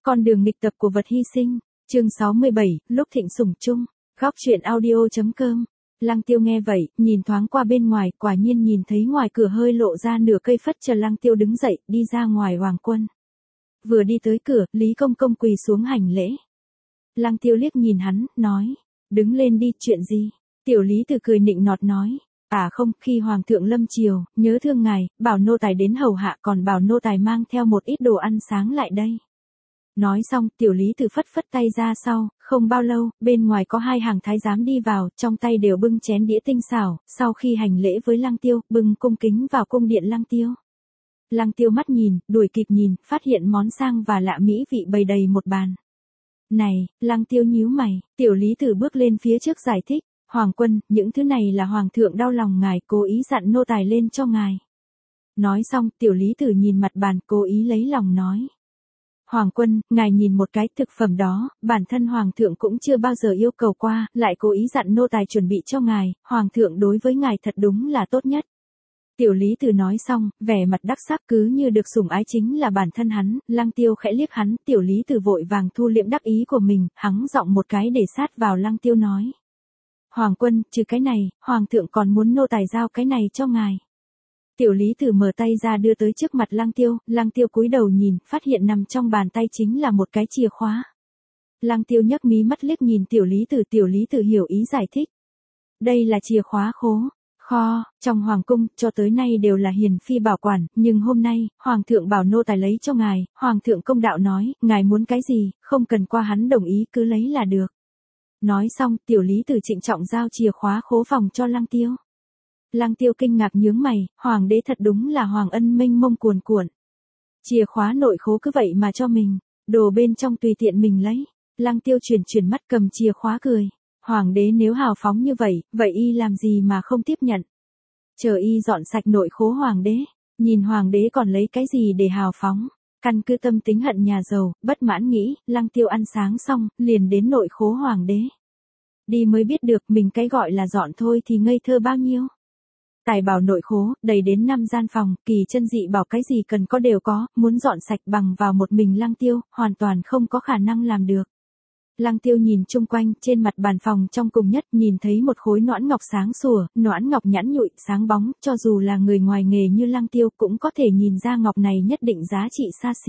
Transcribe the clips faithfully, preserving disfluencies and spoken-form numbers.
Con đường nghịch tập của vật hy sinh. Chương sáu mươi bảy, lúc thịnh sủng chung. Góc truyện audio.com. Lăng Tiêu nghe vậy, nhìn thoáng qua bên ngoài, quả nhiên nhìn thấy ngoài cửa hơi lộ ra nửa cây phất chờ Lăng Tiêu đứng dậy, đi ra ngoài hoàng quân. Vừa đi tới cửa, Lý Công Công quỳ xuống hành lễ. Lăng Tiêu liếc nhìn hắn, nói, đứng lên đi, chuyện gì? Tiểu Lý Tử cười nịnh nọt nói, à không, khi Hoàng thượng lâm triều, nhớ thương ngài, bảo nô tài đến hầu hạ, còn bảo nô tài mang theo một ít đồ ăn sáng lại đây. Nói xong, Tiểu Lý Tử phất phất tay ra sau, không bao lâu, bên ngoài có hai hàng thái giám đi vào, trong tay đều bưng chén đĩa tinh xảo, sau khi hành lễ với Lăng Tiêu, bưng cung kính vào cung điện Lăng Tiêu. Lăng Tiêu mắt nhìn, đuổi kịp nhìn, phát hiện món sang và lạ mỹ vị bày đầy một bàn. Này, Lăng Tiêu nhíu mày, Tiểu Lý Tử bước lên phía trước giải thích, Hoàng quân, những thứ này là Hoàng thượng đau lòng ngài, cố ý dặn nô tài lên cho ngài. Nói xong, Tiểu Lý Tử nhìn mặt bàn, cố ý lấy lòng nói. Hoàng quân, ngài nhìn một cái thực phẩm đó, bản thân Hoàng thượng cũng chưa bao giờ yêu cầu qua, lại cố ý dặn nô tài chuẩn bị cho ngài, Hoàng thượng đối với ngài thật đúng là tốt nhất. Tiểu Lý Tử nói xong, vẻ mặt đắc sắc cứ như được sủng ái chính là bản thân hắn, Lăng Tiêu khẽ liếc hắn, Tiểu Lý Tử vội vàng thu liễm đắc ý của mình, hắng giọng một cái để sát vào Lăng Tiêu nói. Hoàng quân, trừ cái này, Hoàng thượng còn muốn nô tài giao cái này cho ngài. Tiểu Lý Tử mở tay ra đưa tới trước mặt Lăng Tiêu, Lăng Tiêu cúi đầu nhìn, phát hiện nằm trong bàn tay chính là một cái chìa khóa. Lăng Tiêu nhấc mí mắt liếc nhìn Tiểu Lý Tử, Tiểu Lý Tử hiểu ý giải thích. Đây là chìa khóa khố, kho, trong hoàng cung, cho tới nay đều là hiền phi bảo quản, nhưng hôm nay, Hoàng thượng bảo nô tài lấy cho ngài, Hoàng thượng công đạo nói, ngài muốn cái gì, không cần qua hắn đồng ý cứ lấy là được. Nói xong, Tiểu Lý Tử trịnh trọng giao chìa khóa khố phòng cho Lăng Tiêu. Lăng Tiêu kinh ngạc nhướng mày, Hoàng đế thật đúng là hoàng ân mênh mông cuồn cuộn. Chìa khóa nội khố cứ vậy mà cho mình, đồ bên trong tùy tiện mình lấy. Lăng Tiêu chuyển chuyển mắt cầm chìa khóa cười. Hoàng đế nếu hào phóng như vậy, vậy y làm gì mà không tiếp nhận. Chờ y dọn sạch nội khố hoàng đế, nhìn hoàng đế còn lấy cái gì để hào phóng. Căn cứ tâm tính hận nhà giàu, bất mãn nghĩ, Lăng Tiêu ăn sáng xong, liền đến nội khố hoàng đế. Đi mới biết được mình cái gọi là dọn thôi thì ngây thơ bao nhiêu. Tài bảo nội khố, đầy đến năm gian phòng, kỳ chân dị bảo cái gì cần có đều có, muốn dọn sạch bằng vào một mình Lăng Tiêu, hoàn toàn không có khả năng làm được. Lăng Tiêu nhìn chung quanh, trên mặt bàn phòng trong cùng nhất, nhìn thấy một khối noãn ngọc sáng sủa, noãn ngọc nhẵn nhụi, sáng bóng, cho dù là người ngoài nghề như Lăng Tiêu cũng có thể nhìn ra ngọc này nhất định giá trị xa xỉ.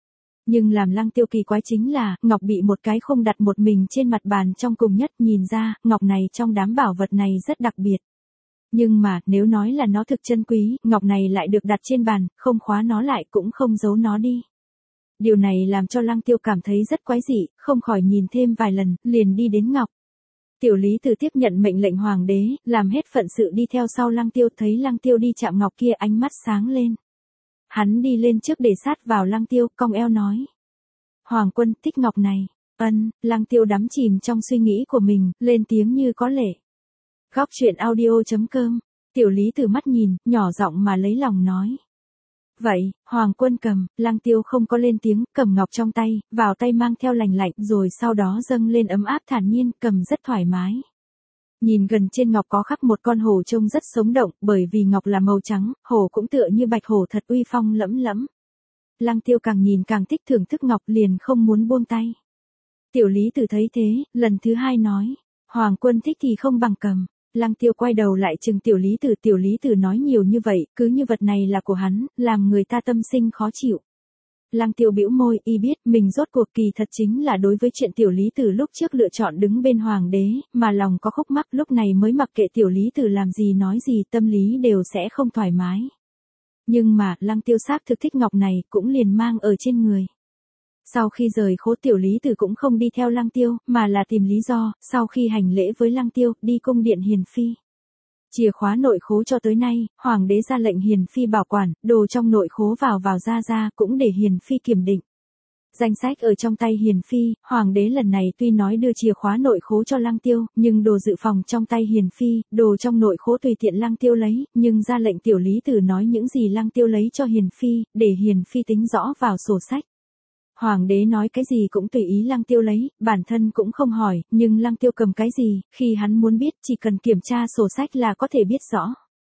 Nhưng làm Lăng Tiêu kỳ quái chính là, ngọc bị một cái khung đặt một mình trên mặt bàn trong cùng nhất, nhìn ra, ngọc này trong đám bảo vật này rất đặc biệt. Nhưng mà, nếu nói là nó thực chân quý, ngọc này lại được đặt trên bàn, không khóa nó lại cũng không giấu nó đi. Điều này làm cho Lăng Tiêu cảm thấy rất quái dị, không khỏi nhìn thêm vài lần, liền đi đến ngọc. Tiểu Lý Tử tiếp nhận mệnh lệnh hoàng đế, làm hết phận sự đi theo sau Lăng Tiêu, thấy Lăng Tiêu đi chạm ngọc kia ánh mắt sáng lên. Hắn đi lên trước để sát vào Lăng Tiêu, cong eo nói. Hoàng quân thích ngọc này, ân, Lăng Tiêu đắm chìm trong suy nghĩ của mình, lên tiếng như có lệ. Góc truyện audio.com, Tiểu Lý Tử mắt nhìn, nhỏ giọng mà lấy lòng nói. Vậy, Hoàng quân cầm, Lăng Tiêu không có lên tiếng, cầm ngọc trong tay, vào tay mang theo lành lạnh, rồi sau đó dâng lên ấm áp thản nhiên, cầm rất thoải mái. Nhìn gần trên ngọc có khắc một con hổ trông rất sống động, bởi vì ngọc là màu trắng, hổ cũng tựa như bạch hổ thật uy phong lẫm lẫm. Lăng Tiêu càng nhìn càng thích thưởng thức ngọc liền không muốn buông tay. Tiểu Lý Tử thấy thế, lần thứ hai nói, Hoàng quân thích thì không bằng cầm. Lăng Tiêu quay đầu lại chừng Tiểu Lý Tử, Tiểu Lý Tử nói nhiều như vậy, cứ như vật này là của hắn, làm người ta tâm sinh khó chịu. Lăng Tiêu bĩu môi, y biết mình rốt cuộc kỳ thật chính là đối với chuyện Tiểu Lý Tử lúc trước lựa chọn đứng bên hoàng đế, mà lòng có khúc mắc, lúc này mới mặc kệ Tiểu Lý Tử làm gì nói gì, tâm lý đều sẽ không thoải mái. Nhưng mà, Lăng Tiêu xác thực thích ngọc này, cũng liền mang ở trên người. Sau khi rời khố, Tiểu Lý Tử cũng không đi theo Lăng Tiêu, mà là tìm lý do, sau khi hành lễ với Lăng Tiêu, đi cung điện hiền phi. Chìa khóa nội khố cho tới nay, hoàng đế ra lệnh hiền phi bảo quản, đồ trong nội khố vào vào ra ra cũng để hiền phi kiểm định. Danh sách ở trong tay hiền phi, hoàng đế lần này tuy nói đưa chìa khóa nội khố cho Lăng Tiêu, nhưng đồ dự phòng trong tay hiền phi, đồ trong nội khố tùy tiện Lăng Tiêu lấy, nhưng ra lệnh Tiểu Lý Tử nói những gì Lăng Tiêu lấy cho hiền phi, để hiền phi tính rõ vào sổ sách. Hoàng đế nói cái gì cũng tùy ý Lăng Tiêu lấy, bản thân cũng không hỏi, nhưng Lăng Tiêu cầm cái gì, khi hắn muốn biết chỉ cần kiểm tra sổ sách là có thể biết rõ.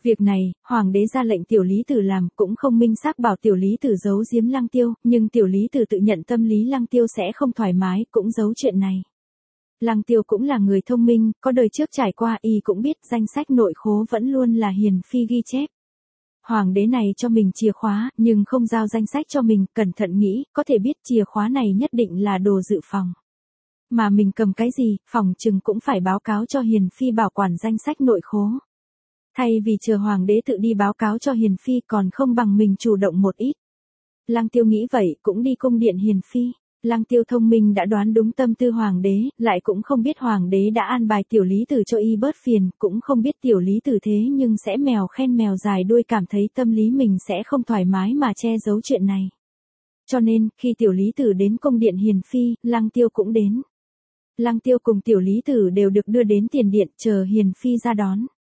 Việc này, hoàng đế ra lệnh tiểu lý tử làm, cũng không minh xác bảo tiểu lý tử giấu giếm Lăng Tiêu, nhưng tiểu lý tử tự nhận tâm lý Lăng Tiêu sẽ không thoải mái, cũng giấu chuyện này. Lăng Tiêu cũng là người thông minh, có đời trước trải qua y cũng biết danh sách nội khố vẫn luôn là hiền phi ghi chép. Hoàng đế này cho mình chìa khóa, nhưng không giao danh sách cho mình, cẩn thận nghĩ, có thể biết chìa khóa này nhất định là đồ dự phòng. Mà mình cầm cái gì, phòng chừng cũng phải báo cáo cho hiền phi bảo quản danh sách nội khố. Thay vì chờ hoàng đế tự đi báo cáo cho hiền phi còn không bằng mình chủ động một ít. Lăng Tiêu nghĩ vậy cũng đi cung điện hiền phi. Lăng Tiêu thông minh đã đoán đúng tâm tư hoàng đế, lại cũng không biết hoàng đế đã an bài tiểu lý tử cho y bớt phiền, cũng không biết tiểu lý tử thế nhưng sẽ mèo khen mèo dài đuôi, cảm thấy tâm lý mình sẽ không thoải mái mà che giấu chuyện này. Cho nên, khi tiểu lý tử đến cung điện hiền phi, Lăng Tiêu cũng đến. Lăng Tiêu cùng tiểu lý tử đều được đưa đến tiền điện chờ hiền phi ra đón.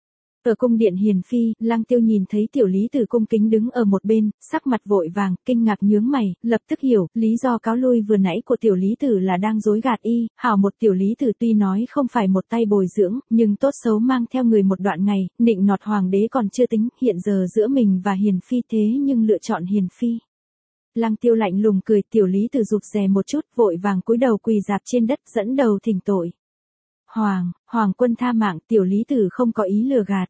Ở cung điện hiền phi, Lăng Tiêu nhìn thấy tiểu lý tử cung kính đứng ở một bên, sắc mặt vội vàng, kinh ngạc nhướng mày, lập tức hiểu, lý do cáo lui vừa nãy của tiểu lý tử là đang dối gạt y, hảo một tiểu lý tử tuy nói không phải một tay bồi dưỡng, nhưng tốt xấu mang theo người một đoạn ngày, nịnh nọt hoàng đế còn chưa tính, hiện giờ giữa mình và hiền phi thế nhưng lựa chọn hiền phi. Lăng Tiêu lạnh lùng cười, tiểu lý tử rụt rè một chút, vội vàng cúi đầu quỳ rạp trên đất dẫn đầu thỉnh tội. Hoàng, Hoàng quân tha mạng, tiểu lý tử không có ý lừa gạt.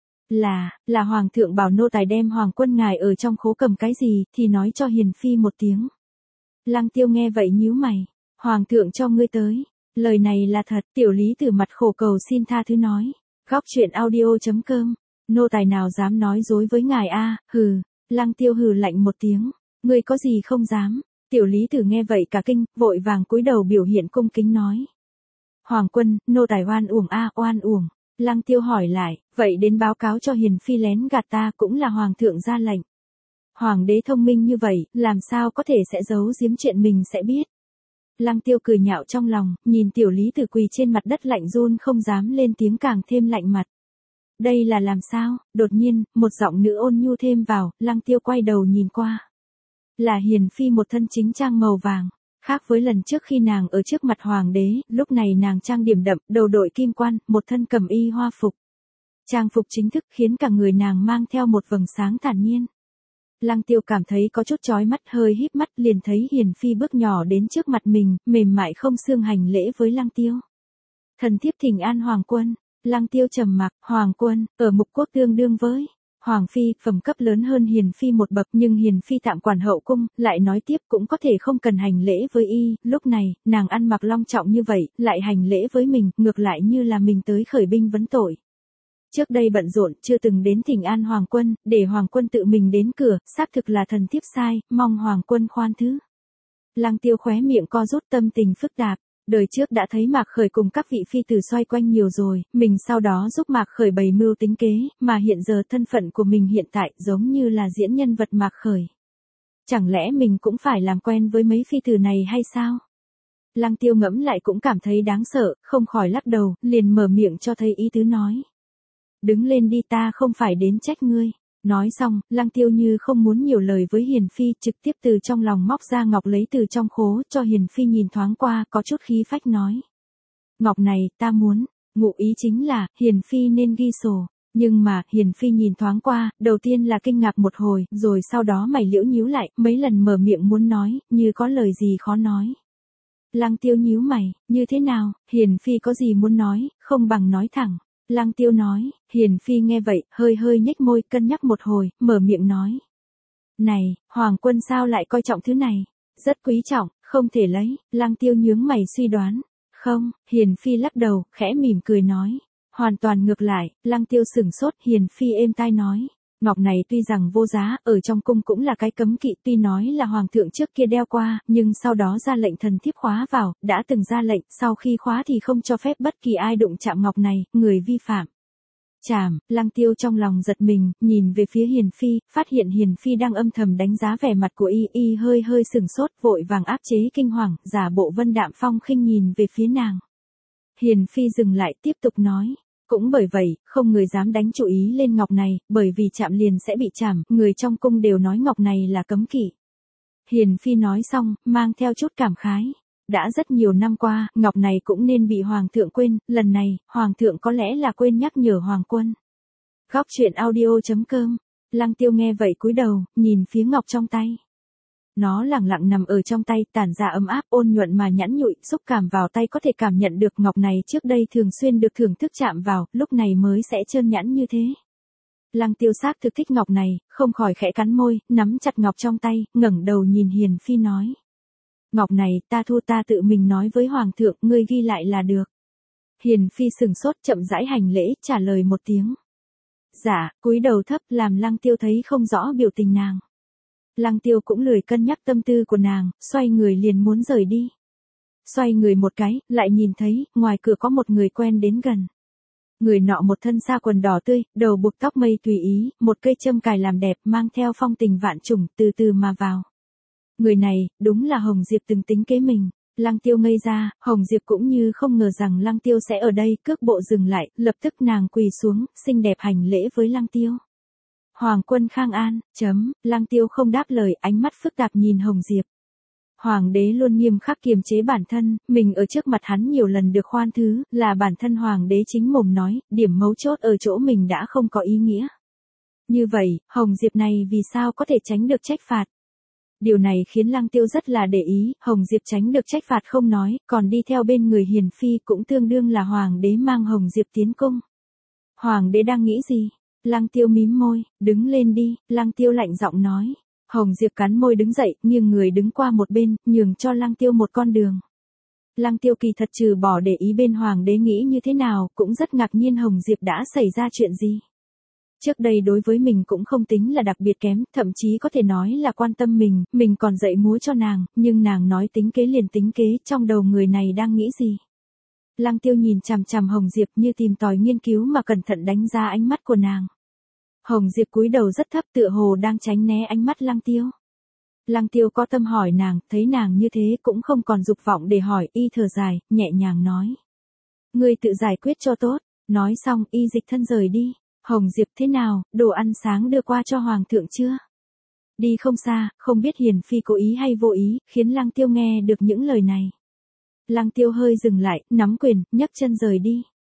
Là, là Hoàng thượng bảo nô tài đem Hoàng quân ngài ở trong khố cầm cái gì, thì nói cho hiền phi một tiếng. Lăng Tiêu nghe vậy nhíu mày, Hoàng thượng cho ngươi tới. Lời này là thật, tiểu lý tử mặt khổ cầu xin tha thứ nói. Góc truyện audio chấm com, nô tài nào dám nói dối với ngài a, hừ. Lăng Tiêu hừ lạnh một tiếng, ngươi có gì không dám. Tiểu lý tử nghe vậy cả kinh, vội vàng cúi đầu biểu hiện cung kính nói. Hoàng quân, nô tài oan uổng a, oan uổng. Lăng Tiêu hỏi lại, vậy đến báo cáo cho hiền phi lén gạt ta cũng là hoàng thượng ra lệnh. Hoàng đế thông minh như vậy, làm sao có thể sẽ giấu giếm chuyện mình sẽ biết. Lăng Tiêu cười nhạo trong lòng, nhìn tiểu lý tử quỳ trên mặt đất lạnh run không dám lên tiếng càng thêm lạnh mặt. Đây là làm sao, đột nhiên, một giọng nữ ôn nhu thêm vào, Lăng Tiêu quay đầu nhìn qua. Là hiền phi một thân chính trang màu vàng. Khác với lần trước khi nàng ở trước mặt hoàng đế, lúc này nàng trang điểm đậm, đầu đội kim quan, một thân cẩm y hoa phục. Trang phục chính thức khiến cả người nàng mang theo một vầng sáng thản nhiên. Lăng Tiêu cảm thấy có chút chói mắt, hơi híp mắt liền thấy hiền phi bước nhỏ đến trước mặt mình, mềm mại không xương hành lễ với Lăng Tiêu. Thần thiếp thỉnh an Hoàng quân. Lăng Tiêu trầm mặc, Hoàng quân, ở mục quốc tương đương với Hoàng phi, phẩm cấp lớn hơn hiền phi một bậc, nhưng hiền phi tạm quản hậu cung, lại nói tiếp cũng có thể không cần hành lễ với y, lúc này, nàng ăn mặc long trọng như vậy, lại hành lễ với mình, ngược lại như là mình tới khởi binh vấn tội. Trước đây bận rộn, chưa từng đến thỉnh an Hoàng quân, để Hoàng quân tự mình đến cửa, xác thực là thần thiếp sai, mong Hoàng quân khoan thứ. Lăng Tiêu khóe miệng co rút, tâm tình phức tạp. Đời trước đã thấy Mạc Khởi cùng các vị phi tử xoay quanh nhiều rồi, mình sau đó giúp Mạc Khởi bày mưu tính kế, mà hiện giờ thân phận của mình hiện tại giống như là diễn nhân vật Mạc Khởi. Chẳng lẽ mình cũng phải làm quen với mấy phi tử này hay sao? Lăng Tiêu ngẫm lại cũng cảm thấy đáng sợ, không khỏi lắc đầu, liền mở miệng cho thấy ý tứ nói. Đứng lên đi, ta không phải đến trách ngươi. Nói xong, Lăng Tiêu như không muốn nhiều lời với hiền phi, trực tiếp từ trong lòng móc ra ngọc lấy từ trong khố, cho hiền phi nhìn thoáng qua, có chút khí phách nói. Ngọc này, ta muốn, ngụ ý chính là, hiền phi nên ghi sổ. Nhưng mà, hiền phi nhìn thoáng qua, đầu tiên là kinh ngạc một hồi, rồi sau đó mày liễu nhíu lại, mấy lần mở miệng muốn nói, như có lời gì khó nói. Lăng Tiêu nhíu mày, như thế nào, hiền phi có gì muốn nói, không bằng nói thẳng. Lăng Tiêu nói, hiền phi nghe vậy, hơi hơi nhếch môi, cân nhắc một hồi, mở miệng nói. Này, Hoàng quân sao lại coi trọng thứ này? Rất quý trọng, không thể lấy. Lăng Tiêu nhướng mày suy đoán. Không, hiền phi lắc đầu, khẽ mỉm cười nói. Hoàn toàn ngược lại, Lăng Tiêu sửng sốt, hiền phi êm tai nói. Ngọc này tuy rằng vô giá, ở trong cung cũng là cái cấm kỵ, tuy nói là hoàng thượng trước kia đeo qua, nhưng sau đó ra lệnh thần thiếp khóa vào, đã từng ra lệnh, sau khi khóa thì không cho phép bất kỳ ai đụng chạm ngọc này, người vi phạm. Chàm, Lăng Tiêu trong lòng giật mình, nhìn về phía hiền phi, phát hiện hiền phi đang âm thầm đánh giá vẻ mặt của y, y hơi hơi sừng sốt, vội vàng áp chế kinh hoàng, giả bộ vân đạm phong khinh nhìn về phía nàng. Hiền phi dừng lại, tiếp tục nói. Cũng bởi vậy, không người dám đánh chú ý lên ngọc này, bởi vì chạm liền sẽ bị chảm, người trong cung đều nói ngọc này là cấm kỵ. Hiền phi nói xong, mang theo chút cảm khái. Đã rất nhiều năm qua, ngọc này cũng nên bị hoàng thượng quên, lần này, hoàng thượng có lẽ là quên nhắc nhở hoàng quân. Góc chuyện audio chấm com. Lăng Tiêu nghe vậy cúi đầu, nhìn phía ngọc trong tay. Nó lẳng lặng nằm ở trong tay, tản ra ấm áp ôn nhuận mà nhẵn nhụi, xúc cảm vào tay có thể cảm nhận được ngọc này trước đây thường xuyên được thưởng thức chạm vào, lúc này mới sẽ trơn nhẵn như thế. Lăng Tiêu xác thực thích ngọc này, không khỏi khẽ cắn môi, nắm chặt ngọc trong tay, ngẩng đầu nhìn Hiền Phi nói. Ngọc này ta thu, ta tự mình nói với Hoàng thượng, ngươi ghi lại là được. Hiền Phi sừng sốt, chậm rãi hành lễ, trả lời một tiếng. Dạ, cúi đầu thấp, làm Lăng Tiêu thấy không rõ biểu tình nàng. Lăng Tiêu cũng lười cân nhắc tâm tư của nàng, xoay người liền muốn rời đi. Xoay người một cái, lại nhìn thấy, ngoài cửa có một người quen đến gần. Người nọ một thân sa quần đỏ tươi, đầu buộc tóc mây tùy ý, một cây châm cài làm đẹp, mang theo phong tình vạn trùng, từ từ mà vào. Người này, đúng là Hồng Diệp từng tính kế mình. Lăng Tiêu ngây ra, Hồng Diệp cũng như không ngờ rằng Lăng Tiêu sẽ ở đây, cước bộ dừng lại, lập tức nàng quỳ xuống, xinh đẹp hành lễ với Lăng Tiêu. Hoàng quân khang an, chấm, Lăng Tiêu không đáp lời, ánh mắt phức tạp nhìn Hồng Diệp. Hoàng đế luôn nghiêm khắc kiềm chế bản thân, mình ở trước mặt hắn nhiều lần được khoan thứ, là bản thân Hoàng đế chính mồm nói, điểm mấu chốt ở chỗ mình đã không có ý nghĩa. Như vậy, Hồng Diệp này vì sao có thể tránh được trách phạt? Điều này khiến Lăng Tiêu rất là để ý, Hồng Diệp tránh được trách phạt không nói, còn đi theo bên người Hiền Phi cũng tương đương là Hoàng đế mang Hồng Diệp tiến cung. Hoàng đế đang nghĩ gì? Lăng Tiêu mím môi, đứng lên đi, Lăng Tiêu lạnh giọng nói. Hồng Diệp cắn môi đứng dậy, nghiêng người đứng qua một bên, nhường cho Lăng Tiêu một con đường. Lăng Tiêu kỳ thật trừ bỏ để ý bên Hoàng đế nghĩ như thế nào, cũng rất ngạc nhiên Hồng Diệp đã xảy ra chuyện gì. Trước đây đối với mình cũng không tính là đặc biệt kém, thậm chí có thể nói là quan tâm mình, mình còn dạy múa cho nàng, nhưng nàng nói tính kế liền tính kế, trong đầu người này đang nghĩ gì. Lăng Tiêu nhìn chằm chằm Hồng Diệp như tìm tòi nghiên cứu mà cẩn thận đánh giá ánh mắt của nàng. Hồng Diệp cúi đầu rất thấp tựa hồ đang tránh né ánh mắt Lăng Tiêu. Lăng Tiêu có tâm hỏi nàng, thấy nàng như thế cũng không còn dục vọng để hỏi, y thở dài, nhẹ nhàng nói. Ngươi tự giải quyết cho tốt, nói xong y dịch thân rời đi. Hồng Diệp thế nào, đồ ăn sáng đưa qua cho Hoàng thượng chưa? Đi không xa, không biết Hiền Phi cố ý hay vô ý, khiến Lăng Tiêu nghe được những lời này. Lăng Tiêu hơi dừng lại, nắm quyền, nhấc chân rời đi.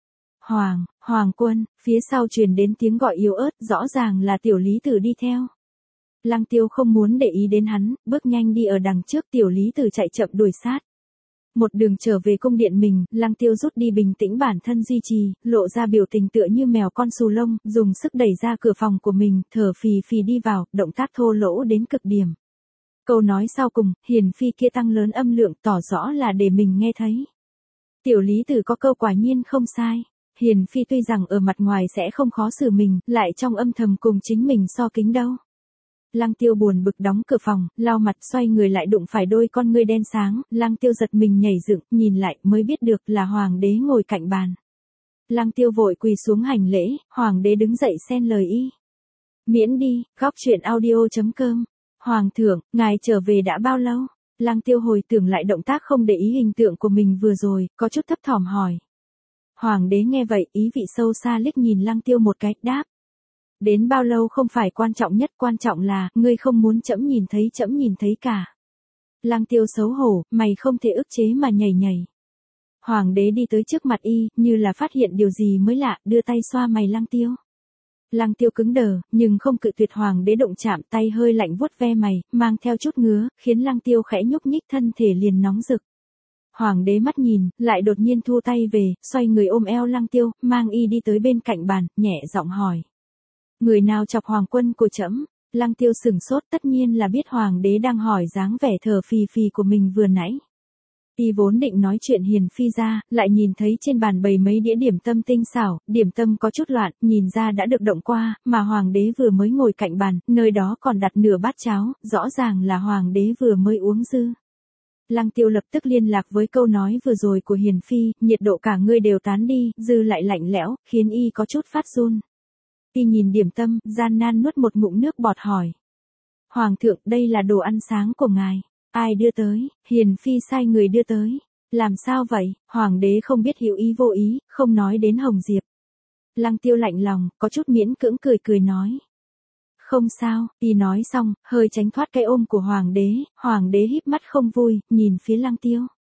Hoàng, Hoàng quân, phía sau truyền đến tiếng gọi yếu ớt, rõ ràng là Tiểu Lý Tử đi theo. Lăng Tiêu không muốn để ý đến hắn, bước nhanh đi ở đằng trước, Tiểu Lý Tử chạy chậm đuổi sát. Một đường trở về cung điện mình, Lăng Tiêu rút đi bình tĩnh bản thân duy trì, lộ ra biểu tình tựa như mèo con xù lông, dùng sức đẩy ra cửa phòng của mình, thở phì phì đi vào, động tác thô lỗ đến cực điểm. Câu nói sau cùng, Hiền Phi kia tăng lớn âm lượng tỏ rõ là để mình nghe thấy. Tiểu Lý Tử có câu quả nhiên không sai. Hiền Phi tuy rằng ở mặt ngoài sẽ không khó xử mình, lại trong âm thầm cùng chính mình so kính đâu. Lăng Tiêu buồn bực đóng cửa phòng, lau mặt xoay người lại đụng phải đôi con ngươi đen sáng, Lăng Tiêu giật mình nhảy dựng, nhìn lại mới biết được là Hoàng đế ngồi cạnh bàn. Lăng Tiêu vội quỳ xuống hành lễ, Hoàng đế đứng dậy xen lời y. Miễn đi, góc chuyện audio chấm com. Hoàng thượng, ngài trở về đã bao lâu? Lăng Tiêu hồi tưởng lại động tác không để ý hình tượng của mình vừa rồi, có chút thấp thỏm hỏi. Hoàng đế nghe vậy, ý vị sâu xa liếc nhìn Lăng Tiêu một cái, đáp. Đến bao lâu không phải quan trọng nhất, quan trọng là, ngươi không muốn trẫm nhìn thấy trẫm nhìn thấy cả. Lăng Tiêu xấu hổ, mày không thể ức chế mà nhảy nhảy. Hoàng đế đi tới trước mặt y, như là phát hiện điều gì mới lạ, đưa tay xoa mày Lăng Tiêu. Lăng Tiêu cứng đờ, nhưng không cự tuyệt Hoàng đế động chạm, tay hơi lạnh vuốt ve mày, mang theo chút ngứa, khiến Lăng Tiêu khẽ nhúc nhích, thân thể liền nóng rực. Hoàng đế mắt nhìn, lại đột nhiên thu tay về, xoay người ôm eo Lăng Tiêu, mang y đi tới bên cạnh bàn, nhẹ giọng hỏi. Người nào chọc hoàng quân của trẫm? Lăng Tiêu sừng sốt, tất nhiên là biết Hoàng đế đang hỏi dáng vẻ thờ phì phì của mình vừa nãy. Y vốn định nói chuyện Hiền Phi ra, lại nhìn thấy trên bàn bày mấy đĩa điểm tâm tinh xảo, điểm tâm có chút loạn, nhìn ra đã được động qua, mà Hoàng đế vừa mới ngồi cạnh bàn, nơi đó còn đặt nửa bát cháo, rõ ràng là Hoàng đế vừa mới uống dư. Lăng Tiêu lập tức liên lạc với câu nói vừa rồi của Hiền Phi, nhiệt độ cả người đều tán đi, dư lại lạnh lẽo, khiến y có chút phát run. Y nhìn điểm tâm, gian nan nuốt một ngụm nước bọt hỏi. Hoàng thượng, đây là đồ ăn sáng của ngài. Ai đưa tới? Hiền Phi sai người đưa tới. Làm sao vậy? Hoàng đế không biết hữu ý vô ý, không nói đến Hồng Diệp. Lăng Tiêu lạnh lòng, có chút miễn cưỡng cười cười nói. Không sao, y nói xong, hơi tránh thoát cái ôm của Hoàng đế, Hoàng đế híp mắt không vui, nhìn phía Lăng Tiêu.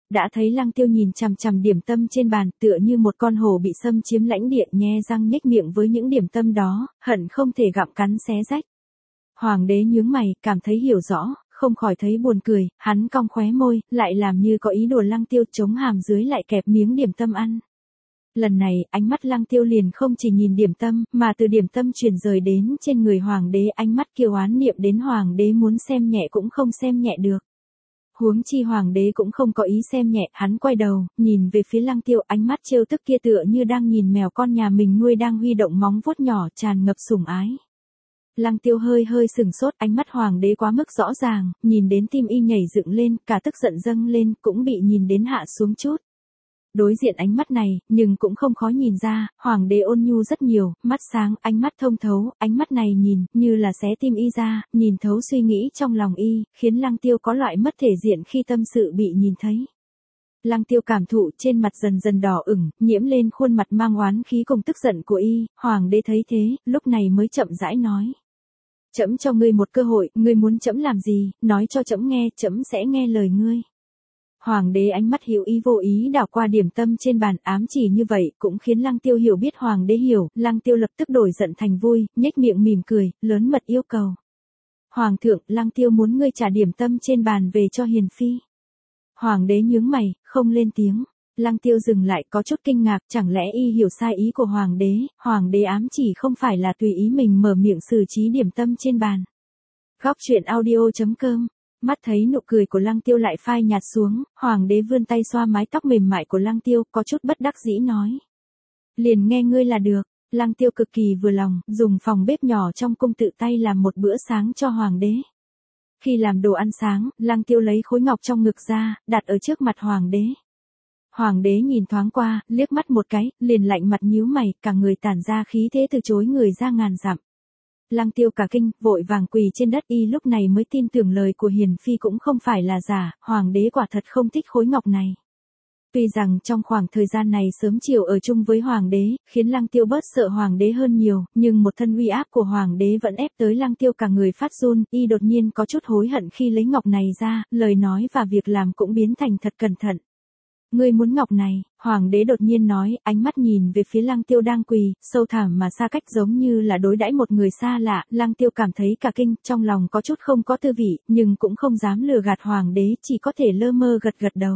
Đã thấy Lăng Tiêu nhìn chằm chằm điểm tâm trên bàn, tựa như một con hổ bị xâm chiếm lãnh địa, nhe răng nhếch miệng với những điểm tâm đó, hận không thể gặm cắn xé rách. Hoàng đế nhướng mày, cảm thấy hiểu rõ, không khỏi thấy buồn cười, hắn cong khóe môi, lại làm như có ý đùa Lăng Tiêu, chống hàm dưới lại kẹp miếng điểm tâm ăn. Lần này, ánh mắt Lăng Tiêu liền không chỉ nhìn điểm tâm, mà từ điểm tâm chuyển rời đến trên người hoàng đế, ánh mắt kiêu oán niệm đến hoàng đế muốn xem nhẹ cũng không xem nhẹ được. Huống chi hoàng đế cũng không có ý xem nhẹ, hắn quay đầu, nhìn về phía Lăng Tiêu, ánh mắt trêu tức kia tựa như đang nhìn mèo con nhà mình nuôi đang huy động móng vuốt nhỏ tràn ngập sủng ái. Lăng Tiêu hơi hơi sừng sốt, ánh mắt hoàng đế quá mức rõ ràng, nhìn đến tim y nhảy dựng lên, cả tức giận dâng lên, cũng bị nhìn đến hạ xuống chút. Đối diện ánh mắt này, nhưng cũng không khó nhìn ra, hoàng đế ôn nhu rất nhiều, mắt sáng, ánh mắt thông thấu, ánh mắt này nhìn, như là xé tim y ra, nhìn thấu suy nghĩ trong lòng y, khiến Lăng Tiêu có loại mất thể diện khi tâm sự bị nhìn thấy. Lăng Tiêu cảm thụ trên mặt dần dần đỏ ửng, nhiễm lên khuôn mặt mang oán khí cùng tức giận của y, hoàng đế thấy thế, lúc này mới chậm rãi nói. Trẫm cho ngươi một cơ hội, ngươi muốn trẫm làm gì, nói cho trẫm nghe, trẫm sẽ nghe lời ngươi. Hoàng đế ánh mắt hữu ý vô ý đảo qua điểm tâm trên bàn, ám chỉ như vậy cũng khiến Lăng Tiêu hiểu biết hoàng đế hiểu, Lăng Tiêu lập tức đổi giận thành vui, nhếch miệng mỉm cười, lớn mật yêu cầu. Hoàng thượng, Lăng Tiêu muốn ngươi trả điểm tâm trên bàn về cho hiền phi. Hoàng đế nhướng mày, không lên tiếng. Lăng Tiêu dừng lại, có chút kinh ngạc, chẳng lẽ y hiểu sai ý của hoàng đế, hoàng đế ám chỉ không phải là tùy ý mình mở miệng xử trí điểm tâm trên bàn. Góc truyện audio chấm com. Mắt thấy nụ cười của Lăng Tiêu lại phai nhạt xuống, hoàng đế vươn tay xoa mái tóc mềm mại của Lăng Tiêu, có chút bất đắc dĩ nói. Liền nghe ngươi là được. Lăng Tiêu cực kỳ vừa lòng, dùng phòng bếp nhỏ trong cung tự tay làm một bữa sáng cho hoàng đế. Khi làm đồ ăn sáng, Lăng Tiêu lấy khối ngọc trong ngực ra, đặt ở trước mặt hoàng đế. Hoàng đế nhìn thoáng qua, liếc mắt một cái, liền lạnh mặt nhíu mày, cả người tản ra khí thế từ chối người ra ngàn dặm. Lăng Tiêu cả kinh, vội vàng quỳ trên đất, y lúc này mới tin tưởng lời của hiền phi cũng không phải là giả, hoàng đế quả thật không thích khối ngọc này. Tuy rằng trong khoảng thời gian này sớm chiều ở chung với hoàng đế, khiến Lăng Tiêu bớt sợ hoàng đế hơn nhiều, nhưng một thân uy áp của hoàng đế vẫn ép tới Lăng Tiêu cả người phát run, y đột nhiên có chút hối hận khi lấy ngọc này ra, lời nói và việc làm cũng biến thành thật cẩn thận. Ngươi muốn ngọc này, hoàng đế đột nhiên nói, ánh mắt nhìn về phía Lăng Tiêu đang quỳ, sâu thẳm mà xa cách giống như là đối đãi một người xa lạ, Lăng Tiêu cảm thấy cả kinh, trong lòng có chút không có tư vị, nhưng cũng không dám lừa gạt hoàng đế, chỉ có thể lơ mơ gật gật đầu.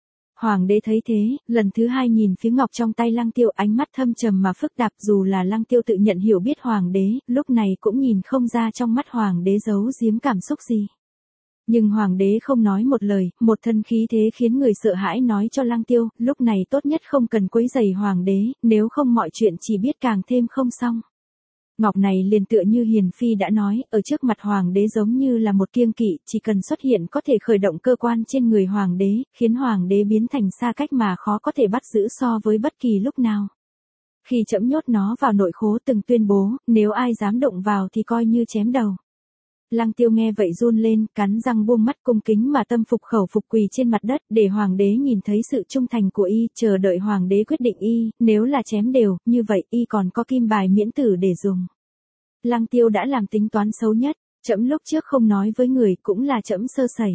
Hoàng đế thấy thế, lần thứ hai nhìn phía ngọc trong tay Lăng Tiêu, ánh mắt thâm trầm mà phức tạp, dù là Lăng Tiêu tự nhận hiểu biết hoàng đế, lúc này cũng nhìn không ra trong mắt hoàng đế giấu giếm cảm xúc gì. Nhưng hoàng đế không nói một lời, một thân khí thế khiến người sợ hãi nói cho Lăng Tiêu, lúc này tốt nhất không cần quấy rầy hoàng đế, nếu không mọi chuyện chỉ biết càng thêm không xong. Ngọc này liền tựa như hiền phi đã nói, ở trước mặt hoàng đế giống như là một kiêng kỵ, chỉ cần xuất hiện có thể khởi động cơ quan trên người hoàng đế, khiến hoàng đế biến thành xa cách mà khó có thể bắt giữ so với bất kỳ lúc nào. Khi trẫm nhốt nó vào nội khố từng tuyên bố, nếu ai dám động vào thì coi như chém đầu. Lăng Tiêu nghe vậy run lên, cắn răng buông mắt cung kính mà tâm phục khẩu phục quỳ trên mặt đất, để hoàng đế nhìn thấy sự trung thành của y, chờ đợi hoàng đế quyết định y, nếu là chém đều, như vậy y còn có kim bài miễn tử để dùng. Lăng Tiêu đã làm tính toán xấu nhất, trẫm lúc trước không nói với người cũng là trẫm sơ sẩy.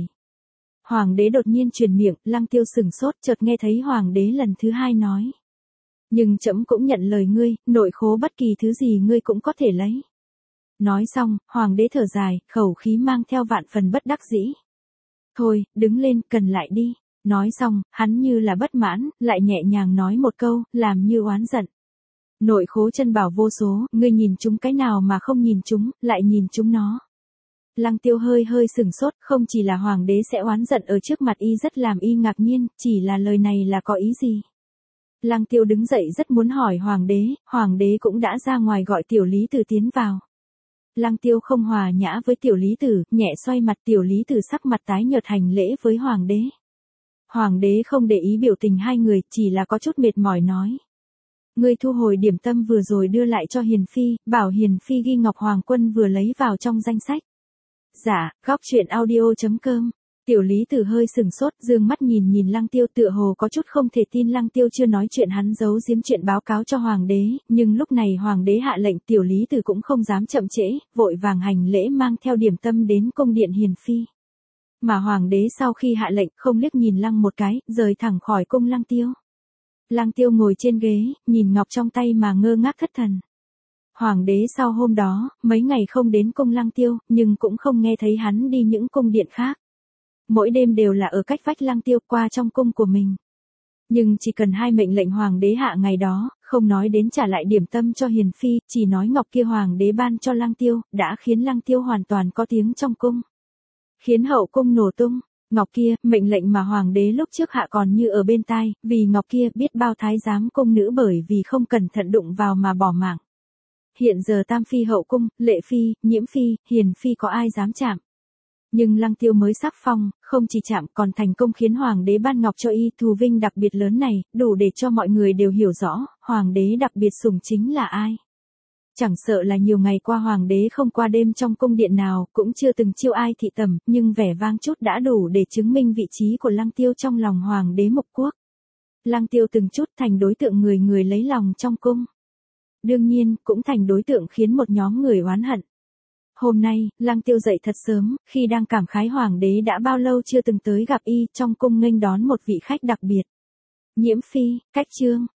Hoàng đế đột nhiên truyền miệng, Lăng Tiêu sừng sốt, chợt nghe thấy hoàng đế lần thứ hai nói. Nhưng trẫm cũng nhận lời ngươi, nội khố bất kỳ thứ gì ngươi cũng có thể lấy. Nói xong, hoàng đế thở dài, khẩu khí mang theo vạn phần bất đắc dĩ. Thôi, đứng lên, cần lại đi. Nói xong, hắn như là bất mãn, lại nhẹ nhàng nói một câu, làm như oán giận. Nội khố chân bảo vô số, ngươi nhìn chúng cái nào mà không nhìn chúng, lại nhìn chúng nó. Lăng Tiêu hơi hơi sừng sốt, không chỉ là hoàng đế sẽ oán giận ở trước mặt y rất làm y ngạc nhiên, chỉ là lời này là có ý gì. Lăng Tiêu đứng dậy rất muốn hỏi hoàng đế, hoàng đế cũng đã ra ngoài gọi tiểu lý tử tiến vào. Lăng Tiêu không hòa nhã với tiểu lý tử, nhẹ xoay mặt, tiểu lý tử sắc mặt tái nhợt hành lễ với hoàng đế. Hoàng đế không để ý biểu tình hai người, chỉ là có chút mệt mỏi nói. Ngươi thu hồi điểm tâm vừa rồi đưa lại cho hiền phi, bảo hiền phi ghi ngọc hoàng quân vừa lấy vào trong danh sách. Dạ, góc truyện audio chấm com. Tiểu lý tử hơi sừng sốt, dương mắt nhìn nhìn Lăng Tiêu, tựa hồ có chút không thể tin Lăng Tiêu chưa nói chuyện hắn giấu giếm chuyện báo cáo cho hoàng đế, nhưng lúc này hoàng đế hạ lệnh, tiểu lý tử cũng không dám chậm trễ, vội vàng hành lễ mang theo điểm tâm đến cung điện hiền phi. Mà hoàng đế sau khi hạ lệnh không liếc nhìn Lăng một cái, rời thẳng khỏi cung Lăng Tiêu. Lăng Tiêu ngồi trên ghế, nhìn ngọc trong tay mà ngơ ngác thất thần. Hoàng đế sau hôm đó, mấy ngày không đến cung Lăng Tiêu, nhưng cũng không nghe thấy hắn đi những cung điện khác. Mỗi đêm đều là ở cách vách Lăng Tiêu qua trong cung của mình. Nhưng chỉ cần hai mệnh lệnh hoàng đế hạ ngày đó, không nói đến trả lại điểm tâm cho hiền phi, chỉ nói ngọc kia hoàng đế ban cho Lăng Tiêu, đã khiến Lăng Tiêu hoàn toàn có tiếng trong cung. Khiến hậu cung nổ tung, ngọc kia, mệnh lệnh mà hoàng đế lúc trước hạ còn như ở bên tai, vì ngọc kia biết bao thái giám cung nữ bởi vì không cẩn thận đụng vào mà bỏ mạng. Hiện giờ tam phi hậu cung, lệ phi, nhiễm phi, hiền phi có ai dám chạm. Nhưng Lăng Tiêu mới sắc phong, không chỉ chạm còn thành công khiến hoàng đế ban ngọc cho y, thù vinh đặc biệt lớn này, đủ để cho mọi người đều hiểu rõ, hoàng đế đặc biệt sủng chính là ai. Chẳng sợ là nhiều ngày qua hoàng đế không qua đêm trong cung điện nào, cũng chưa từng chiêu ai thị tẩm, nhưng vẻ vang chút đã đủ để chứng minh vị trí của Lăng Tiêu trong lòng hoàng đế mục quốc. Lăng Tiêu từng chút thành đối tượng người người lấy lòng trong cung. Đương nhiên, cũng thành đối tượng khiến một nhóm người oán hận. Hôm nay, Lăng Tiêu dậy thật sớm, khi đang cảm khái hoàng đế đã bao lâu chưa từng tới gặp y, trong cung nghênh đón một vị khách đặc biệt. Nhiễm phi, cách trương,